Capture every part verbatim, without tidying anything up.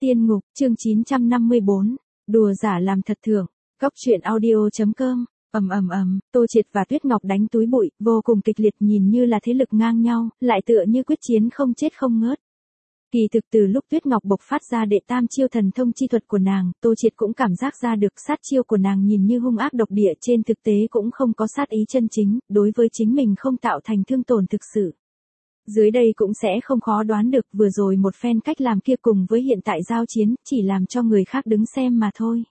Tiên ngục, chương chín trăm năm mươi bốn, đùa giả làm thật thưởng, Cóc truyện audio chấm com. Ầm ầm ầm, Tô Triệt và Tuyết Ngọc đánh túi bụi, vô cùng kịch liệt, nhìn như là thế lực ngang nhau, lại tựa như quyết chiến không chết không ngớt. Kỳ thực từ lúc Tuyết Ngọc bộc phát ra đệ tam chiêu thần thông chi thuật của nàng, Tô Triệt cũng cảm giác ra được sát chiêu của nàng nhìn như hung ác độc địa, trên thực tế cũng không có sát ý chân chính, đối với chính mình không tạo thành thương tổn thực sự. Dưới đây cũng sẽ không khó đoán được, vừa rồi một phen cách làm kia cùng với hiện tại giao chiến, chỉ làm cho người khác đứng xem mà thôi.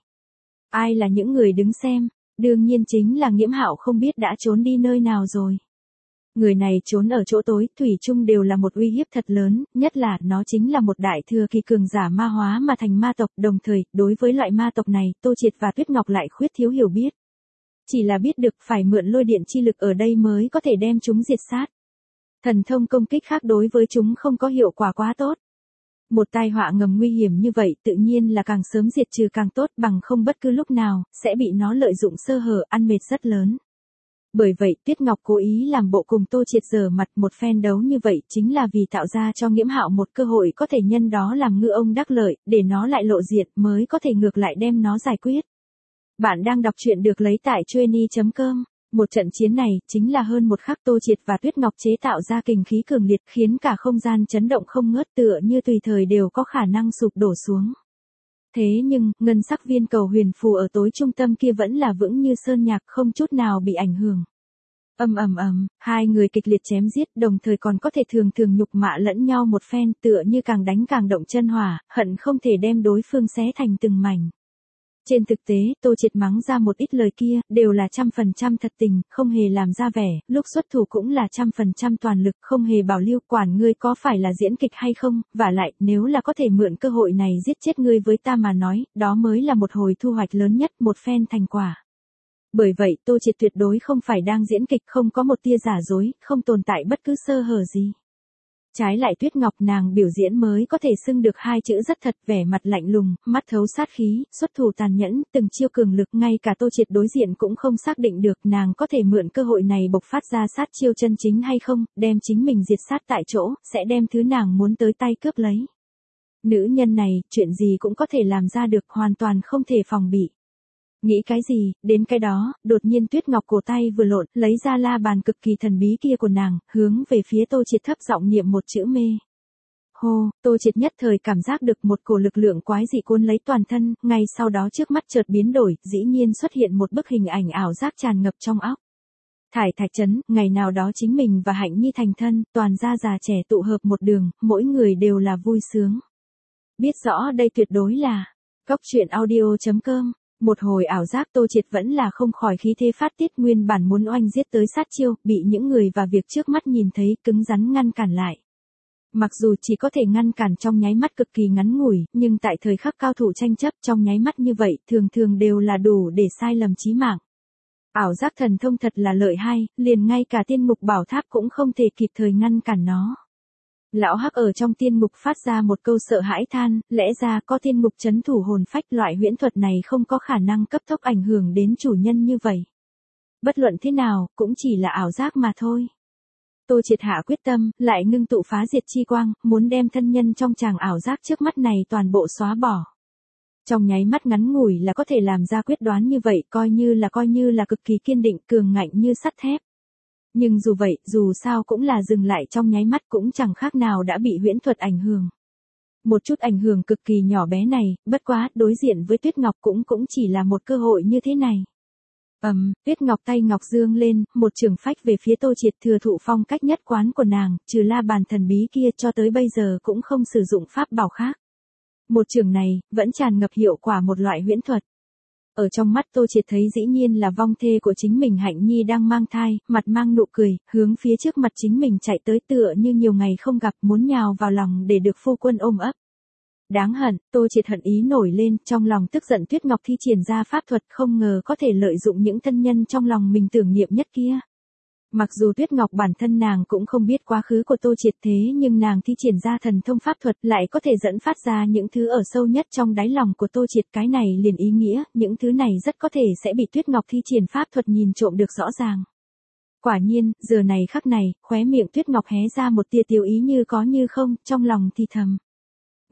Ai là những người đứng xem? Đương nhiên chính là Nghiễm Hạo không biết đã trốn đi nơi nào rồi. Người này trốn ở chỗ tối, thủy chung đều là một uy hiếp thật lớn, nhất là nó chính là một đại thừa kỳ cường giả ma hóa mà thành ma tộc, đồng thời, đối với loại ma tộc này, Tô Triệt và Tuyết Ngọc lại khuyết thiếu hiểu biết. Chỉ là biết được phải mượn lôi điện chi lực ở đây mới có thể đem chúng diệt sát. Thần thông công kích khác đối với chúng không có hiệu quả quá tốt. Một tai họa ngầm nguy hiểm như vậy tự nhiên là càng sớm diệt trừ càng tốt, bằng không bất cứ lúc nào, sẽ bị nó lợi dụng sơ hở, ăn mệt rất lớn. Bởi vậy Tuyết Ngọc cố ý làm bộ cùng Tô Triệt giở mặt, một phen đấu như vậy chính là vì tạo ra cho Nghiễm Hạo một cơ hội có thể nhân đó làm ngư ông đắc lợi, để nó lại lộ diện mới có thể ngược lại đem nó giải quyết. Bạn đang đọc truyện được lấy tại chueny chấm com. Một trận chiến này, chính là hơn một khắc Tô Triệt và Tuyết Ngọc chế tạo ra kình khí cường liệt, khiến cả không gian chấn động không ngớt, tựa như tùy thời đều có khả năng sụp đổ xuống. Thế nhưng, ngân sắc viên cầu huyền phù ở tối trung tâm kia vẫn là vững như sơn nhạc, không chút nào bị ảnh hưởng. Ầm ầm ầm, hai người kịch liệt chém giết, đồng thời còn có thể thường thường nhục mạ lẫn nhau một phen, tựa như càng đánh càng động chân hỏa, hận không thể đem đối phương xé thành từng mảnh. Trên thực tế, Tô Triệt mắng ra một ít lời kia, đều là trăm phần trăm thật tình, không hề làm ra vẻ, lúc xuất thủ cũng là trăm phần trăm toàn lực, không hề bảo lưu, quản ngươi có phải là diễn kịch hay không, vả lại, nếu là có thể mượn cơ hội này giết chết ngươi với ta mà nói, đó mới là một hồi thu hoạch lớn nhất, một phen thành quả. Bởi vậy, Tô Triệt tuyệt đối không phải đang diễn kịch, không có một tia giả dối, không tồn tại bất cứ sơ hở gì. Trái lại Tuyết Ngọc nàng biểu diễn mới có thể xưng được hai chữ rất thật, vẻ mặt lạnh lùng, mắt thấu sát khí, xuất thủ tàn nhẫn, từng chiêu cường lực, ngay cả Tô Triệt đối diện cũng không xác định được nàng có thể mượn cơ hội này bộc phát ra sát chiêu chân chính hay không, đem chính mình diệt sát tại chỗ, sẽ đem thứ nàng muốn tới tay cướp lấy. Nữ nhân này, chuyện gì cũng có thể làm ra được, hoàn toàn không thể phòng bị. Nghĩ cái gì, đến cái đó, đột nhiên Tuyết Ngọc cổ tay vừa lộn, lấy ra la bàn cực kỳ thần bí kia của nàng, hướng về phía Tô Triệt thấp giọng niệm một chữ mê. Hô, Tô Triệt nhất thời cảm giác được một cổ lực lượng quái dị cuốn lấy toàn thân, ngay sau đó trước mắt chợt biến đổi, dĩ nhiên xuất hiện một bức hình ảnh ảo giác tràn ngập trong óc. Thải Thạch Trấn, ngày nào đó chính mình và Hạnh Nhi thành thân, toàn gia già trẻ tụ hợp một đường, mỗi người đều là vui sướng. Biết rõ đây tuyệt đối là Cóc truyện audio chấm com. Một hồi ảo giác Tô Triệt vẫn là không khỏi khí thế phát tiết, nguyên bản muốn oanh giết tới sát chiêu, bị những người và việc trước mắt nhìn thấy, cứng rắn ngăn cản lại. Mặc dù chỉ có thể ngăn cản trong nháy mắt cực kỳ ngắn ngủi, nhưng tại thời khắc cao thủ tranh chấp trong nháy mắt như vậy, thường thường đều là đủ để sai lầm chí mạng. Ảo giác thần thông thật là lợi hay, liền ngay cả tiên ngục bảo tháp cũng không thể kịp thời ngăn cản nó. Lão Hắc ở trong tiên ngục phát ra một câu sợ hãi than, lẽ ra có tiên ngục trấn thủ hồn phách, loại huyễn thuật này không có khả năng cấp tốc ảnh hưởng đến chủ nhân như vậy. Bất luận thế nào, cũng chỉ là ảo giác mà thôi. Tô Triệt hạ quyết tâm, lại ngưng tụ phá diệt chi quang, muốn đem thân nhân trong tràng ảo giác trước mắt này toàn bộ xóa bỏ. Trong nháy mắt ngắn ngủi là có thể làm ra quyết đoán như vậy, coi như là coi như là cực kỳ kiên định, cường ngạnh như sắt thép. Nhưng dù vậy, dù sao cũng là dừng lại trong nháy mắt, cũng chẳng khác nào đã bị huyễn thuật ảnh hưởng. Một chút ảnh hưởng cực kỳ nhỏ bé này, bất quá, đối diện với Tuyết Ngọc cũng cũng chỉ là một cơ hội như thế này. Ầm, um, Tuyết Ngọc tay ngọc dương lên, một trường phách về phía Tô Triệt, thừa thụ phong cách nhất quán của nàng, trừ la bàn thần bí kia cho tới bây giờ cũng không sử dụng pháp bảo khác. Một trường này, vẫn tràn ngập hiệu quả một loại huyễn thuật. Ở trong mắt Tô Triệt thấy dĩ nhiên là vong thê của chính mình Hạnh Nhi đang mang thai, mặt mang nụ cười, hướng phía trước mặt chính mình chạy tới, tựa như nhiều ngày không gặp, muốn nhào vào lòng để được phu quân ôm ấp. Đáng hận, Tô Triệt hận ý nổi lên, trong lòng tức giận Tuyết Ngọc thi triển ra pháp thuật, không ngờ có thể lợi dụng những thân nhân trong lòng mình tưởng niệm nhất kia. Mặc dù Tuyết Ngọc bản thân nàng cũng không biết quá khứ của Tô Triệt, thế nhưng nàng thi triển ra thần thông pháp thuật lại có thể dẫn phát ra những thứ ở sâu nhất trong đáy lòng của Tô Triệt, cái này liền ý nghĩa, những thứ này rất có thể sẽ bị Tuyết Ngọc thi triển pháp thuật nhìn trộm được rõ ràng. Quả nhiên, giờ này khắc này, khóe miệng Tuyết Ngọc hé ra một tia tiêu ý như có như không, trong lòng thì thầm.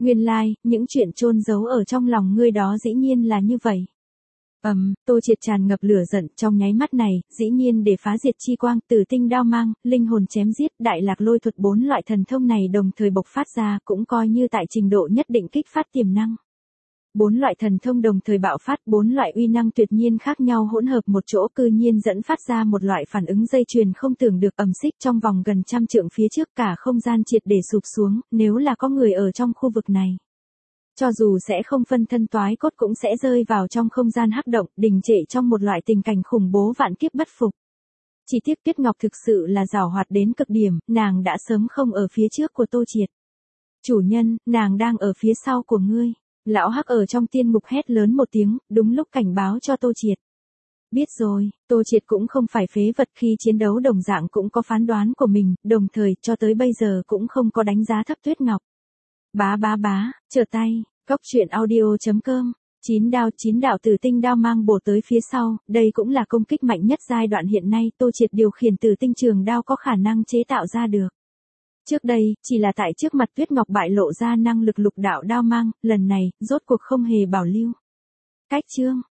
Nguyên lai, like, những chuyện chôn giấu ở trong lòng ngươi đó dĩ nhiên là như vậy. Ầm, um, Tô Triệt tràn ngập lửa giận trong nháy mắt này, dĩ nhiên để phá diệt chi quang, tử tinh đao mang, linh hồn chém giết, đại lạc lôi thuật bốn loại thần thông này đồng thời bộc phát ra cũng coi như tại trình độ nhất định kích phát tiềm năng. Bốn loại thần thông đồng thời bạo phát, bốn loại uy năng tuyệt nhiên khác nhau hỗn hợp một chỗ cư nhiên dẫn phát ra một loại phản ứng dây chuyền không tưởng được ầm xích trong vòng gần trăm trượng phía trước cả không gian triệt để sụp xuống, nếu là có người ở trong khu vực này. Cho dù sẽ không phân thân toái cốt cũng sẽ rơi vào trong không gian hắc động, đình trệ trong một loại tình cảnh khủng bố vạn kiếp bất phục. Chỉ tiếc Tuyết Ngọc thực sự là giàu hoạt đến cực điểm, nàng đã sớm không ở phía trước của Tô Triệt. Chủ nhân, nàng đang ở phía sau của ngươi. Lão Hắc ở trong tiên ngục hét lớn một tiếng, đúng lúc cảnh báo cho Tô Triệt. Biết rồi, Tô Triệt cũng không phải phế vật, khi chiến đấu đồng dạng cũng có phán đoán của mình, đồng thời cho tới bây giờ cũng không có đánh giá thấp Tuyết Ngọc. Bá bá bá, trở tay, cốc truyện audio chấm com, chín đao chín đạo tử tinh đao mang bổ tới phía sau, đây cũng là công kích mạnh nhất giai đoạn hiện nay Tô Triệt điều khiển tử tinh trường đao có khả năng chế tạo ra được. Trước đây, chỉ là tại trước mặt Tuyết Ngọc bại lộ ra năng lực lục đạo đao mang, lần này, rốt cuộc không hề bảo lưu. Cách chương